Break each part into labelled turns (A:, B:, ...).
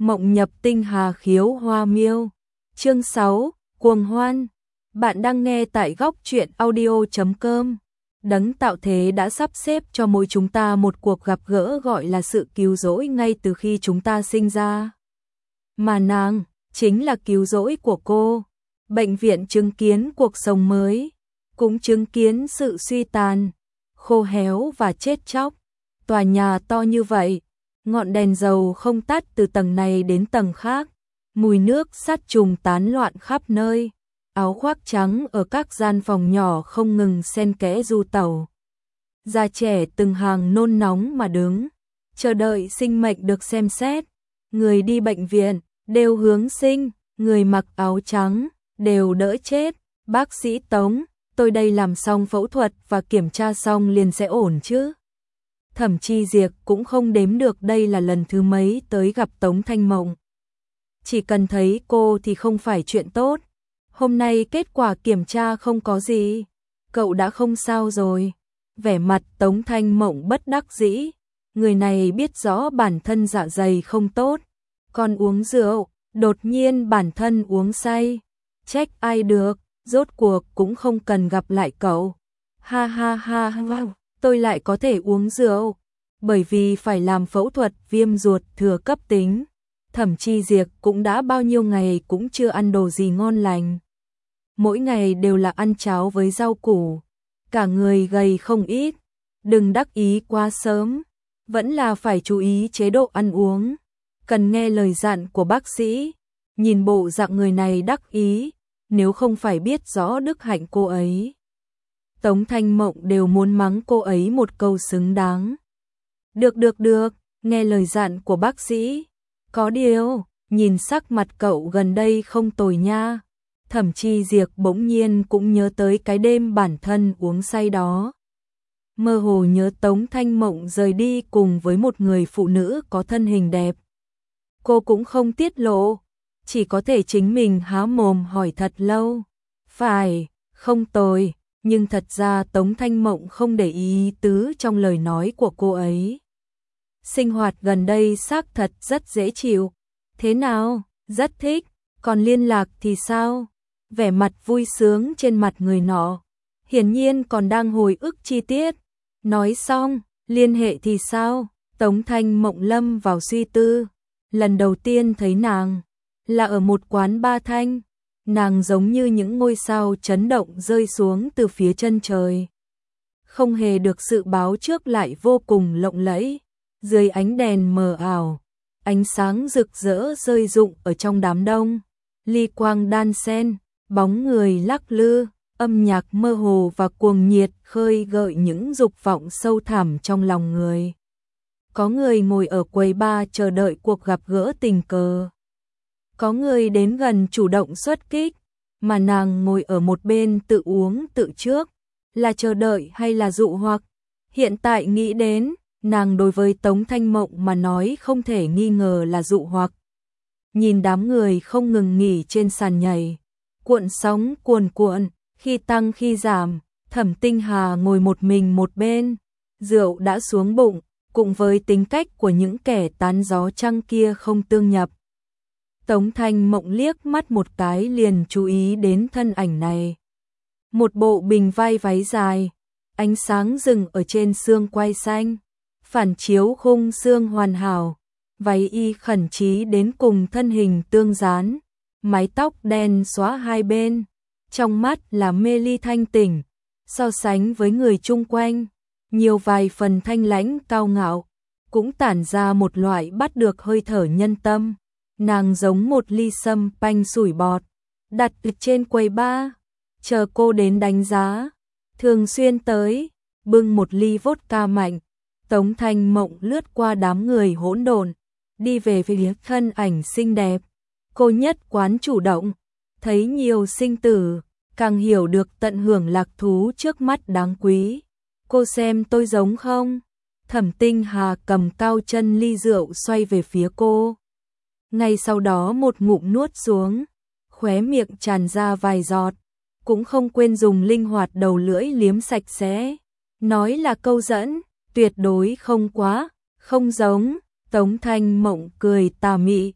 A: Mộng nhập tinh hà khiếu hoa miêu. Chương 6, cuồng hoan. Bạn đang nghe tại góc truyện audio.com. Đấng tạo thế đã sắp xếp cho mỗi chúng ta một cuộc gặp gỡ gọi là sự cứu rỗi ngay từ khi chúng ta sinh ra. Mà nàng chính là cứu rỗi của cô. Bệnh viện chứng kiến cuộc sống mới, cũng chứng kiến sự suy tàn, khô héo và chết chóc. Tòa nhà to như vậy, ngọn đèn dầu không tắt từ tầng này đến tầng khác, mùi nước sát trùng tán loạn khắp nơi, áo khoác trắng ở các gian phòng nhỏ không ngừng xen kẽ du tẩu. Già trẻ từng hàng nôn nóng mà đứng, chờ đợi sinh mệnh được xem xét. Người đi bệnh viện đều hướng sinh, người mặc áo trắng đều đỡ chết. Bác sĩ Tống, tôi đây làm xong phẫu thuật và kiểm tra xong liền sẽ ổn chứ? Thẩm Chi Diệp cũng không đếm được đây là lần thứ mấy tới gặp Tống Thanh Mộng. Chỉ cần thấy cô thì không phải chuyện tốt. Hôm nay kết quả kiểm tra không có gì. Cậu đã không sao rồi. Vẻ mặt Tống Thanh Mộng bất đắc dĩ. Người này biết rõ bản thân dạ dày không tốt. Còn uống rượu, đột nhiên bản thân uống say. Trách ai được, rốt cuộc cũng không cần gặp lại cậu. Ha ha ha ha. Tôi lại có thể uống rượu, bởi vì phải làm phẫu thuật viêm ruột thừa cấp tính. Thẩm Chi Diệp cũng đã bao nhiêu ngày cũng chưa ăn đồ gì ngon lành. Mỗi ngày đều là ăn cháo với rau củ, cả người gầy không ít. Đừng đắc ý quá sớm, vẫn là phải chú ý chế độ ăn uống. Cần nghe lời dặn của bác sĩ. Nhìn bộ dạng người này đắc ý, nếu không phải biết rõ đức hạnh cô ấy, Tống Thanh Mộng đều muốn mắng cô ấy một câu xứng đáng. Được, nghe lời dặn của bác sĩ. Có điều, nhìn sắc mặt cậu gần đây không tồi nha. Thẩm Chi Diệp bỗng nhiên cũng nhớ tới cái đêm bản thân uống say đó. Mơ hồ nhớ Tống Thanh Mộng rời đi cùng với một người phụ nữ có thân hình đẹp. Cô cũng không tiết lộ, chỉ có thể chính mình há mồm hỏi thật lâu. Phải, không tồi. Nhưng thật ra Tống Thanh Mộng không để ý tứ trong lời nói của cô ấy. Sinh hoạt gần đây xác thật rất dễ chịu. Thế nào? Rất thích. Còn liên lạc thì sao? Vẻ mặt vui sướng trên mặt người nọ, hiển nhiên còn đang hồi ức chi tiết. Nói xong, liên hệ thì sao? Tống Thanh Mộng lâm vào suy tư. Lần đầu tiên thấy nàng là ở một quán ba thanh. Nàng giống như những ngôi sao chấn động rơi xuống từ phía chân trời. Không hề được sự báo trước lại vô cùng lộng lẫy. Dưới ánh đèn mờ ảo, ánh sáng rực rỡ rơi rụng ở trong đám đông. Ly quang đan xen, bóng người lắc lư, âm nhạc mơ hồ và cuồng nhiệt khơi gợi những dục vọng sâu thẳm trong lòng người. Có người ngồi ở quầy bar chờ đợi cuộc gặp gỡ tình cờ. Có người đến gần chủ động xuất kích, mà nàng ngồi ở một bên tự uống tự trước, là chờ đợi hay là dụ hoặc. Hiện tại nghĩ đến, nàng đối với Tống Thanh Mộng mà nói không thể nghi ngờ là dụ hoặc. Nhìn đám người không ngừng nghỉ trên sàn nhảy, cuộn sóng cuồn cuộn, khi tăng khi giảm, Thẩm Tinh Hà ngồi một mình một bên, rượu đã xuống bụng, cùng với tính cách của những kẻ tán gió trăng kia không tương nhập. Tống Thanh Mộng liếc mắt một cái liền chú ý đến thân ảnh này. Một bộ bình vai váy dài, ánh sáng rừng ở trên xương quai xanh, phản chiếu khung xương hoàn hảo, váy y khẩn trí đến cùng thân hình tương dán, mái tóc đen xóa hai bên, trong mắt là mê ly thanh tỉnh, so sánh với người chung quanh, nhiều vài phần thanh lãnh cao ngạo, cũng tản ra một loại bắt được hơi thở nhân tâm. Nàng giống một ly sâm panh sủi bọt, đặt trên quầy bar, chờ cô đến đánh giá. Thường xuyên tới, bưng một ly vodka mạnh. Tống Thanh Mộng lướt qua đám người hỗn độn, đi về phía thân ảnh xinh đẹp. Cô nhất quán chủ động, thấy nhiều sinh tử, càng hiểu được tận hưởng lạc thú trước mắt đáng quý. Cô xem tôi giống không? Thẩm Tinh Hà cầm cao chân ly rượu xoay về phía cô. Ngay sau đó một ngụm nuốt xuống, khóe miệng tràn ra vài giọt, cũng không quên dùng linh hoạt đầu lưỡi liếm sạch sẽ. Nói là câu dẫn, tuyệt đối không quá, không giống. Tống Thanh Mộng cười tà mị,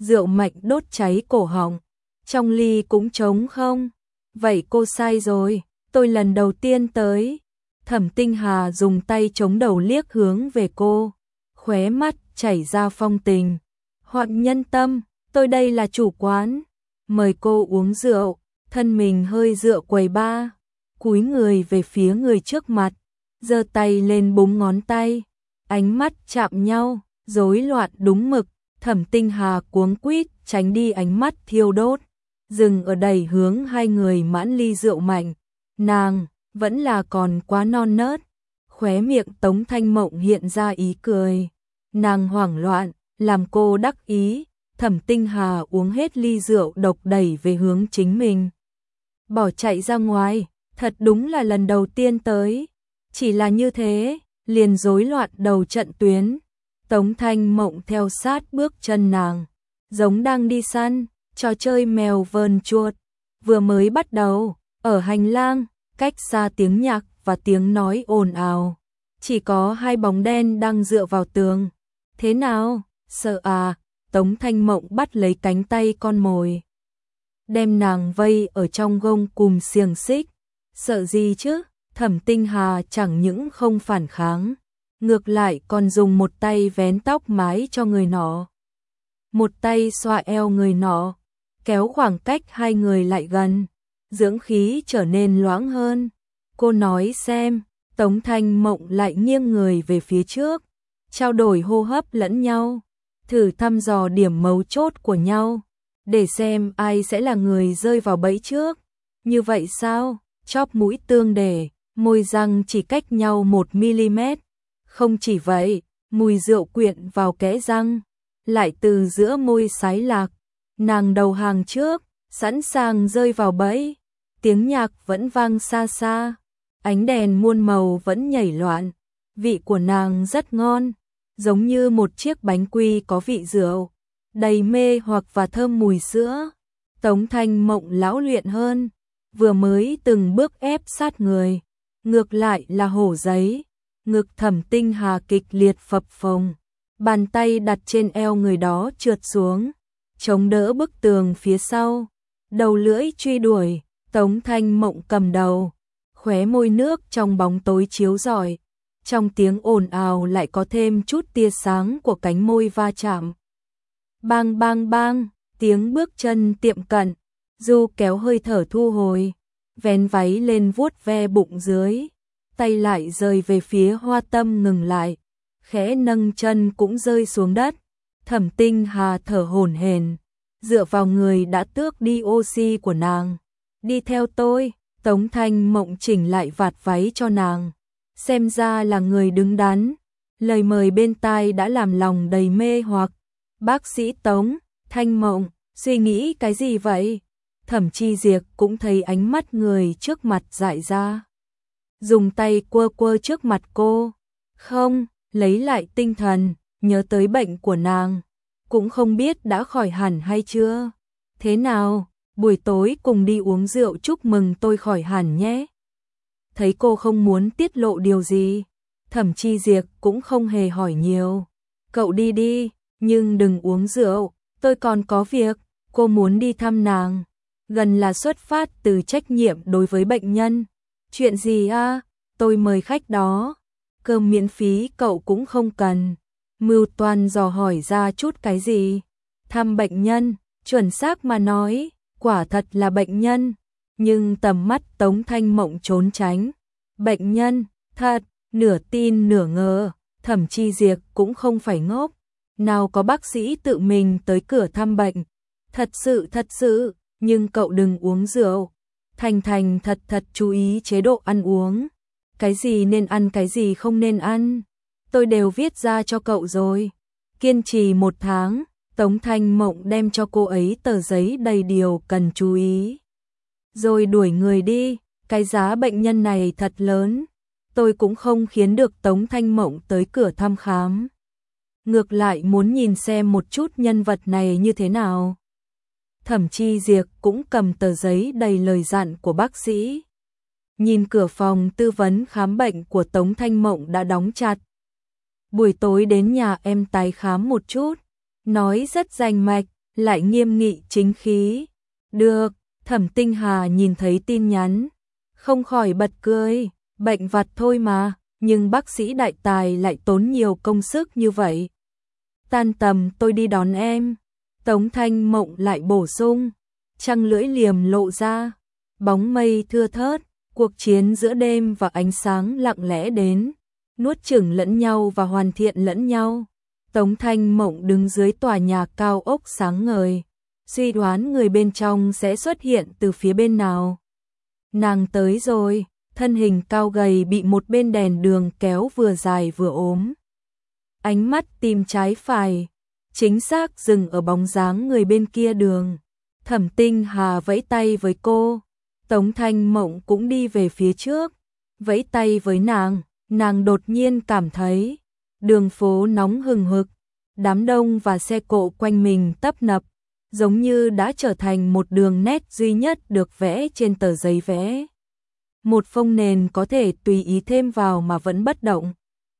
A: rượu mạnh đốt cháy cổ họng. Trong ly cũng trống không. Vậy cô sai rồi, tôi lần đầu tiên tới. Thẩm Tinh Hà dùng tay chống đầu liếc hướng về cô, khóe mắt chảy ra phong tình. Hoặc nhân tâm, tôi đây là chủ quán, mời cô uống rượu. Thân mình hơi dựa quầy ba, cúi người về phía người trước mặt, giơ tay lên búng ngón tay, ánh mắt chạm nhau, rối loạn đúng mực. Thẩm Tinh Hà cuống quýt tránh đi ánh mắt thiêu đốt, dừng ở đẩy hướng hai người mãn ly rượu mạnh. Nàng vẫn là còn quá non nớt. Khóe miệng Tống Thanh Mộng hiện ra ý cười. Nàng hoảng loạn, làm cô đắc ý. Thẩm Tinh Hà uống hết ly rượu độc đẩy về hướng chính mình, bỏ chạy ra ngoài. Thật đúng là lần đầu tiên tới, chỉ là như thế, liền rối loạn đầu trận tuyến. Tống Thanh Mộng theo sát bước chân nàng, giống đang đi săn, trò chơi mèo vờn chuột. Vừa mới bắt đầu, ở hành lang, cách xa tiếng nhạc và tiếng nói ồn ào, chỉ có hai bóng đen đang dựa vào tường. Thế nào, sợ à? Tống Thanh Mộng bắt lấy cánh tay con mồi, đem nàng vây ở trong gông cùm xiềng xích. Sợ gì chứ? Thẩm Tinh Hà chẳng những không phản kháng, ngược lại còn dùng một tay vén tóc mái cho người nọ, một tay xoa eo người nọ, kéo khoảng cách hai người lại gần, dưỡng khí trở nên loãng hơn. Cô nói xem. Tống Thanh Mộng lại nghiêng người về phía trước, trao đổi hô hấp lẫn nhau, thử thăm dò điểm mấu chốt của nhau, để xem ai sẽ là người rơi vào bẫy trước. Như vậy sao? Chóp mũi tương để, môi răng chỉ cách nhau 1 mm. Không chỉ vậy, mùi rượu quyện vào kẽ răng, lại từ giữa môi sái lạc. Nàng đầu hàng trước, sẵn sàng rơi vào bẫy. Tiếng nhạc vẫn vang xa xa, ánh đèn muôn màu vẫn nhảy loạn. Vị của nàng rất ngon, giống như một chiếc bánh quy có vị rượu, đầy mê hoặc và thơm mùi sữa. Tống Thanh Mộng lão luyện hơn, vừa mới từng bước ép sát người, ngược lại là hổ giấy. Ngực Thẩm Tinh Hà kịch liệt phập phồng, bàn tay đặt trên eo người đó trượt xuống, chống đỡ bức tường phía sau, đầu lưỡi truy đuổi. Tống Thanh Mộng cầm đầu, khóe môi nước trong bóng tối chiếu rọi, trong tiếng ồn ào lại có thêm chút tia sáng của cánh môi va chạm. Bang bang bang, tiếng bước chân tiệm cận, Du kéo hơi thở thu hồi, vén váy lên vuốt ve bụng dưới, tay lại rời về phía Hoa Tâm ngừng lại, khẽ nâng chân cũng rơi xuống đất. Thẩm Tinh Hà thở hổn hển, dựa vào người đã tước đi oxy của nàng. Đi theo tôi. Tống Thanh Mộng chỉnh lại vạt váy cho nàng, xem ra là người đứng đắn. Lời mời bên tai đã làm lòng đầy mê hoặc. Bác sĩ Tống. Thanh Mộng, suy nghĩ cái gì vậy? Thẩm Chi Diệp cũng thấy ánh mắt người trước mặt dại ra, dùng tay quơ quơ trước mặt cô. Không, lấy lại tinh thần, nhớ tới bệnh của nàng, cũng không biết đã khỏi hẳn hay chưa. Thế nào, buổi tối cùng đi uống rượu chúc mừng tôi khỏi hẳn nhé. Thấy cô không muốn tiết lộ điều gì, Thẩm Chi Diệp cũng không hề hỏi nhiều. Cậu đi đi, nhưng đừng uống rượu, tôi còn có việc. Cô muốn đi thăm nàng, gần là xuất phát từ trách nhiệm đối với bệnh nhân. Chuyện gì à? Tôi mời khách đó, cơm miễn phí cậu cũng không cần. Mưu toan dò hỏi ra chút cái gì? Thăm bệnh nhân, chuẩn xác mà nói, quả thật là bệnh nhân, nhưng tầm mắt Tống Thanh Mộng trốn tránh. Bệnh nhân, thật, nửa tin nửa ngờ. Thẩm Chi Diệp cũng không phải ngốc, nào có bác sĩ tự mình tới cửa thăm bệnh. Thật sự, nhưng cậu đừng uống rượu. Thành thật chú ý chế độ ăn uống. Cái gì nên ăn, cái gì không nên ăn, tôi đều viết ra cho cậu rồi. Kiên trì 1 tháng, Tống Thanh Mộng đem cho cô ấy tờ giấy đầy điều cần chú ý, rồi đuổi người đi. Cái giá bệnh nhân này thật lớn, tôi cũng không khiến được Tống Thanh Mộng tới cửa thăm khám. Ngược lại muốn nhìn xem một chút nhân vật này như thế nào. Thẩm Chi Diệp cũng cầm tờ giấy đầy lời dặn của bác sĩ. Nhìn cửa phòng tư vấn khám bệnh của Tống Thanh Mộng đã đóng chặt. Buổi tối đến nhà em tái khám một chút, nói rất rành mạch, lại nghiêm nghị chính khí. Được, Thẩm Tinh Hà nhìn thấy tin nhắn, không khỏi bật cười, bệnh vặt thôi mà, nhưng bác sĩ đại tài lại tốn nhiều công sức như vậy. Tan tầm tôi đi đón em. Tống Thanh Mộng lại bổ sung, trăng lưỡi liềm lộ ra, bóng mây thưa thớt, cuộc chiến giữa đêm và ánh sáng lặng lẽ đến, nuốt chửng lẫn nhau và hoàn thiện lẫn nhau. Tống Thanh Mộng đứng dưới tòa nhà cao ốc sáng ngời, suy đoán người bên trong sẽ xuất hiện từ phía bên nào. Nàng tới rồi, thân hình cao gầy bị một bên đèn đường kéo vừa dài vừa ốm. Ánh mắt tìm trái phải, chính xác dừng ở bóng dáng người bên kia đường. Thẩm Tinh Hà vẫy tay với cô, Tống Thanh Mộng cũng đi về phía trước, vẫy tay với nàng đột nhiên cảm thấy đường phố nóng hừng hực, đám đông và xe cộ quanh mình tấp nập, giống như đã trở thành một đường nét duy nhất được vẽ trên tờ giấy vẽ. Một phông nền có thể tùy ý thêm vào mà vẫn bất động.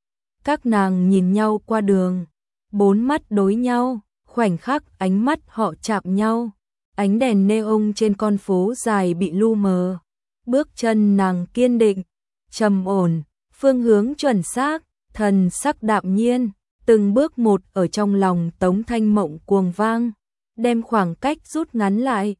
A: Các nàng nhìn nhau qua đường, bốn mắt đối nhau, khoảnh khắc ánh mắt họ chạm nhau. Ánh đèn neon trên con phố dài bị lu mờ. Bước chân nàng kiên định, trầm ổn, phương hướng chuẩn xác, thần sắc đạm nhiên, từng bước một ở trong lòng Tống Thanh Mộng cuồng vang, đem khoảng cách rút ngắn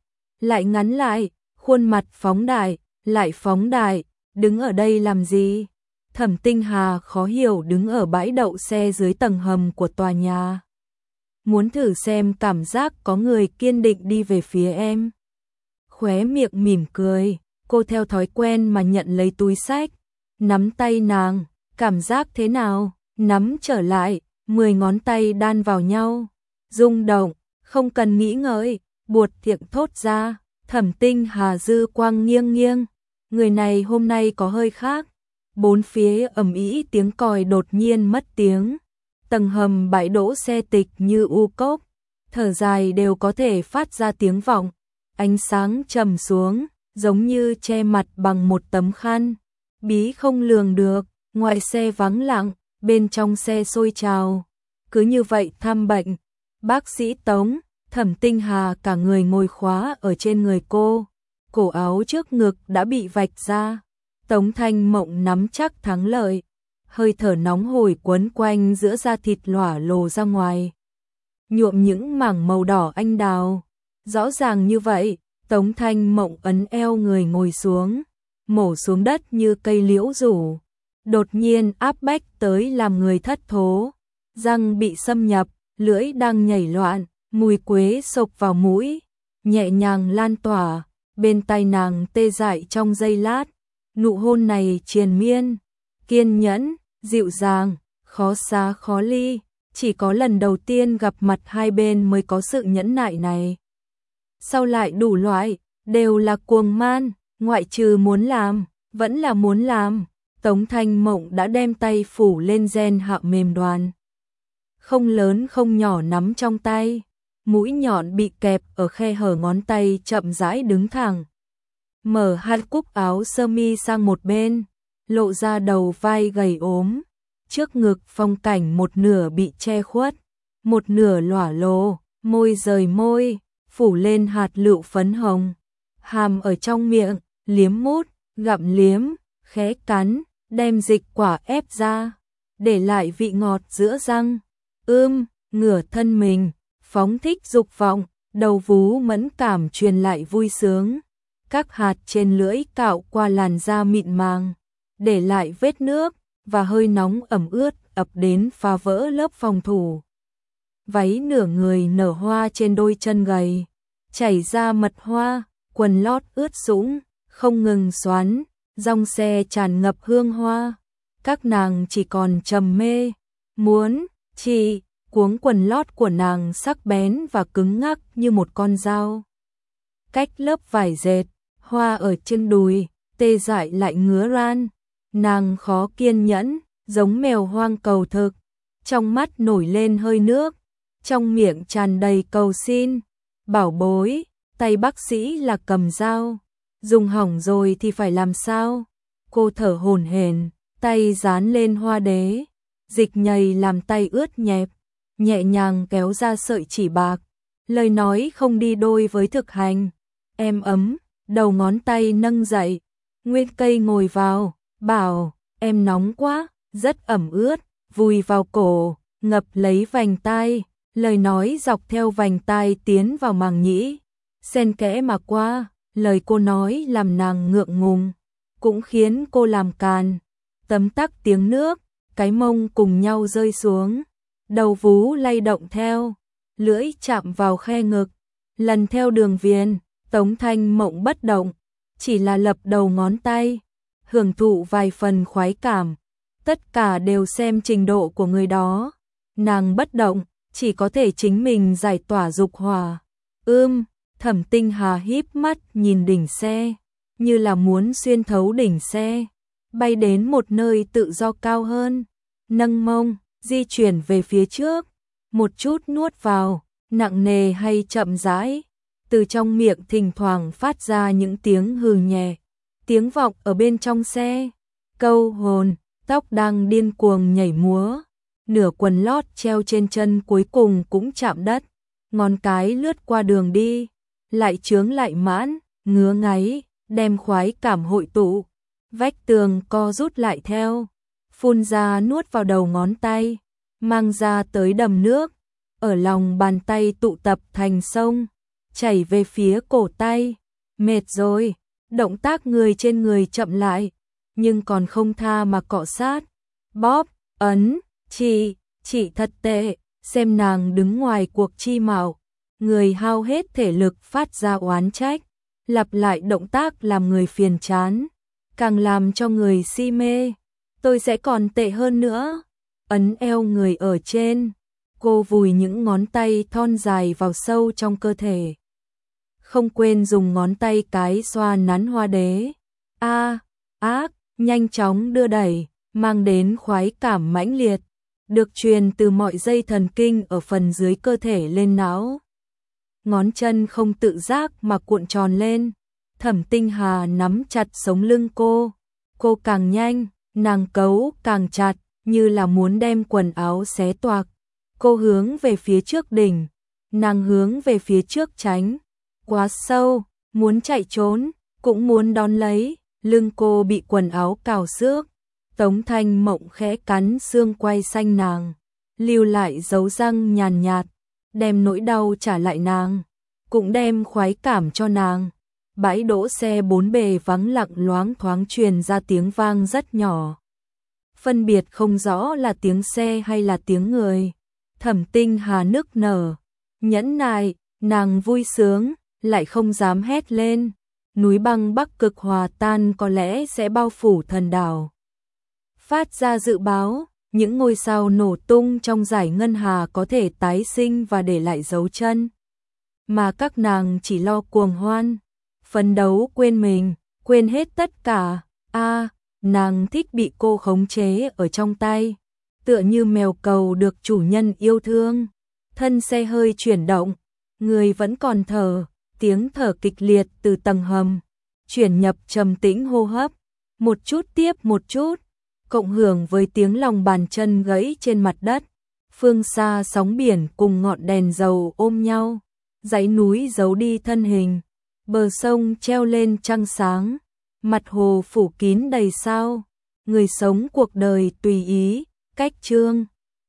A: lại ngắn lại, khuôn mặt phóng đại, lại phóng đại, đứng ở đây làm gì? Thẩm Tinh Hà khó hiểu đứng ở bãi đậu xe dưới tầng hầm của tòa nhà. Muốn thử xem cảm giác có người kiên định đi về phía em. Khóe miệng mỉm cười, cô theo thói quen mà nhận lấy túi xách, nắm tay nàng, cảm giác thế nào? Nắm trở lại, 10 ngón tay đan vào nhau, rung động, không cần nghĩ ngợi, buột miệng thốt ra. Thẩm Tinh Hà dư quang nghiêng nghiêng, người này hôm nay có hơi khác. Bốn phía ầm ĩ tiếng còi đột nhiên mất tiếng. Tầng hầm bãi đỗ xe tịch như u cốc, thở dài đều có thể phát ra tiếng vọng. Ánh sáng trầm xuống, giống như che mặt bằng một tấm khăn. Bí không lường được, ngoài xe vắng lặng, bên trong xe sôi trào. Cứ như vậy thăm bệnh, bác sĩ Tống, Thẩm Tinh Hà cả người ngồi khóa ở trên người cô. Cổ áo trước ngực đã bị vạch ra. Tống Thanh Mộng nắm chắc thắng lợi. Hơi thở nóng hổi quấn quanh giữa da thịt lỏa lồ ra ngoài, nhuộm những mảng màu đỏ anh đào. Rõ ràng như vậy, Tống Thanh Mộng ấn eo người ngồi xuống, mổ xuống đất như cây liễu rủ. Đột nhiên áp bách tới làm người thất thố, răng bị xâm nhập, lưỡi đang nhảy loạn, mùi quế xộc vào mũi, nhẹ nhàng lan tỏa, bên tai nàng tê dại trong giây lát. Nụ hôn này triền miên, kiên nhẫn, dịu dàng, khó xa khó ly, chỉ có lần đầu tiên gặp mặt hai bên mới có sự nhẫn nại này. Sau lại đủ loại, đều là cuồng man, ngoại trừ muốn làm, vẫn là muốn làm. Tống Thanh Mộng đã đem tay phủ lên gen hạ mềm đoàn. Không lớn không nhỏ nắm trong tay, mũi nhọn bị kẹp ở khe hở ngón tay chậm rãi đứng thẳng. Mở hai cúc áo sơ mi sang một bên, lộ ra đầu vai gầy ốm, trước ngực phong cảnh một nửa bị che khuất, một nửa lỏa lồ, môi rời môi, phủ lên hạt lựu phấn hồng, hàm ở trong miệng, liếm mút, gặm liếm, khẽ cắn, đem dịch quả ép ra, để lại vị ngọt giữa răng, ngửa thân mình, phóng thích dục vọng, đầu vú mẫn cảm truyền lại vui sướng. Các hạt trên lưỡi cạo qua làn da mịn màng, để lại vết nước, và hơi nóng ẩm ướt ập đến phá vỡ lớp phòng thủ. Váy nửa người nở hoa trên đôi chân gầy, chảy ra mật hoa, quần lót ướt sũng, không ngừng xoắn, dòng xe tràn ngập hương hoa. Các nàng chỉ còn trầm mê, muốn, cuống quần lót của nàng sắc bén và cứng ngắc như một con dao. Cách lớp vải dệt, hoa ở trên đùi, tê dại lại ngứa ran. Nàng khó kiên nhẫn, giống mèo hoang cầu thực, trong mắt nổi lên hơi nước, trong miệng tràn đầy cầu xin. Bảo bối, tay bác sĩ là cầm dao, dùng hỏng rồi thì phải làm sao? Cô thở hổn hển, tay dán lên hoa đế, dịch nhầy làm tay ướt nhẹp, nhẹ nhàng kéo ra sợi chỉ bạc, lời nói không đi đôi với thực hành. Em ấm, đầu ngón tay nâng dậy, Nguyên Cây ngồi vào, bảo, em nóng quá, rất ẩm ướt, vùi vào cổ, ngập lấy vành tai, lời nói dọc theo vành tai tiến vào màng nhĩ, xen kẽ mà qua, lời cô nói làm nàng ngượng ngùng, cũng khiến cô làm càn. Tấm tắc tiếng nước, cái mông cùng nhau rơi xuống, đầu vú lay động theo, lưỡi chạm vào khe ngực, lần theo đường viền, Tống Thanh Mộng bất động, chỉ là lập đầu ngón tay, hưởng thụ vài phần khoái cảm, tất cả đều xem trình độ của người đó. Nàng bất động, chỉ có thể chính mình giải tỏa dục hỏa. Thẩm Tinh Hà híp mắt nhìn đỉnh xe, như là muốn xuyên thấu đỉnh xe, bay đến một nơi tự do cao hơn, nâng mông, di chuyển về phía trước, một chút nuốt vào, nặng nề hay chậm rãi, từ trong miệng thỉnh thoảng phát ra những tiếng hừ nhẹ, tiếng vọng ở bên trong xe, câu hồn, tóc đang điên cuồng nhảy múa, nửa quần lót treo trên chân cuối cùng cũng chạm đất, ngón cái lướt qua đường đi, lại chướng lại mãn, ngứa ngáy, đem khoái cảm hội tụ, vách tường co rút lại theo, phun ra nuốt vào đầu ngón tay, mang ra tới đầm nước, ở lòng bàn tay tụ tập thành sông, chảy về phía cổ tay, mệt rồi, động tác người trên người chậm lại, nhưng còn không tha mà cọ sát, bóp, ấn, chị thật tệ, xem nàng đứng ngoài cuộc chi mạo, người hao hết thể lực phát ra oán trách, lặp lại động tác làm người phiền chán, càng làm cho người si mê, tôi sẽ còn tệ hơn nữa, ấn eo người ở trên, cô vùi những ngón tay thon dài vào sâu trong cơ thể. Không quên dùng ngón tay cái xoa nắn hoa đế, ác, nhanh chóng đưa đẩy, mang đến khoái cảm mãnh liệt, được truyền từ mọi dây thần kinh ở phần dưới cơ thể lên não. Ngón chân không tự giác mà cuộn tròn lên, Thẩm Tinh Hà nắm chặt sống lưng cô càng nhanh, nàng cấu càng chặt, như là muốn đem quần áo xé toạc. Cô hướng về phía trước đỉnh, nàng hướng về phía trước tránh, quá sâu, muốn chạy trốn, cũng muốn đón lấy, lưng cô bị quần áo cào xước. Tống Thanh Mộng khẽ cắn xương quai xanh nàng, lưu lại dấu răng nhàn nhạt, đem nỗi đau trả lại nàng, cũng đem khoái cảm cho nàng. Bãi đỗ xe bốn bề vắng lặng loáng thoáng truyền ra tiếng vang rất nhỏ. Phân biệt không rõ là tiếng xe hay là tiếng người. Thẩm Tinh Hà nức nở, nhẫn nại, nàng vui sướng, lại không dám hét lên. Núi băng Bắc Cực hòa tan có lẽ sẽ bao phủ thần đảo. Phát ra dự báo, những ngôi sao nổ tung trong dải ngân hà có thể tái sinh và để lại dấu chân. Mà các nàng chỉ lo cuồng hoan, phấn đấu quên mình, quên hết tất cả. Nàng thích bị cô khống chế ở trong tay, tựa như mèo cầu được chủ nhân yêu thương. Thân xe hơi chuyển động, người vẫn còn thở, tiếng thở kịch liệt từ tầng hầm, chuyển nhập trầm tĩnh hô hấp, một chút tiếp một chút, cộng hưởng với tiếng lòng bàn chân gãy trên mặt đất. Phương xa sóng biển cùng ngọn đèn dầu ôm nhau, dãy núi giấu đi thân hình, bờ sông treo lên trăng sáng, mặt hồ phủ kín đầy sao, người sống cuộc đời tùy ý, cách chương.